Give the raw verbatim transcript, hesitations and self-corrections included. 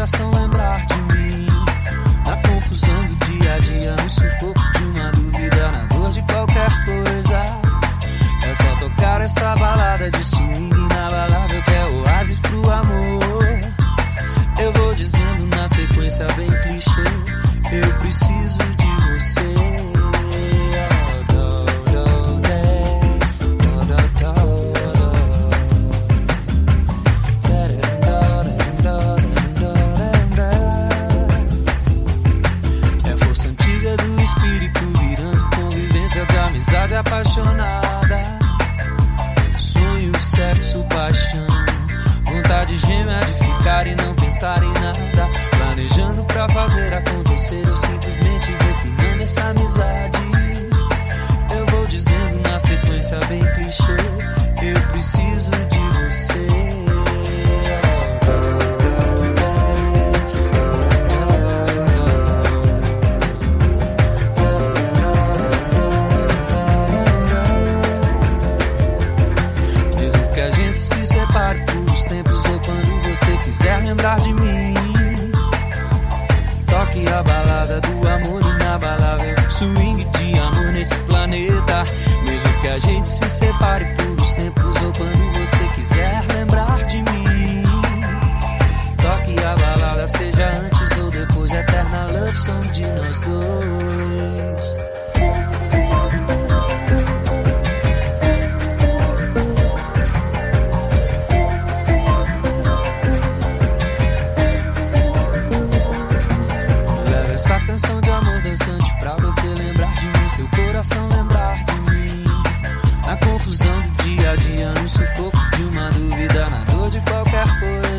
coração lembrar de mim. Na confusão do dia a dia, no sufoco de uma dúvida, na dor de qualquer coisa. É só tocar essa balada de swing inabalável que é oásis pro amor. Eu vou dizendo na sequência bem clichê, eu preciso de você. É força antiga do espírito virando convivência de amizade apaixonada. Sonho, sexo, paixão, vontade gêmea de ficar e não pensar em nada. Planejando pra fazer acontecer ou simplesmente refinando essa amizade. Eu vou dizendo na sequência bem clichê, eu preciso de você. Mesmo que a gente se separe por uns tempos ou quando você quiser lembrar de mim, toque a balada do amor inabalável, swing de amor nesse planeta. Mesmo que a gente se separe por uns tempos ou quando você quiser lembrar de mim, toque a balada, seja antes ou depois, eterna love song de nós dois. Essa canção de amor dançante pra você lembrar de mim, seu coração lembrar de mim. Na confusão do dia a dia, no sufoco de uma dúvida, na dor de qualquer coisa.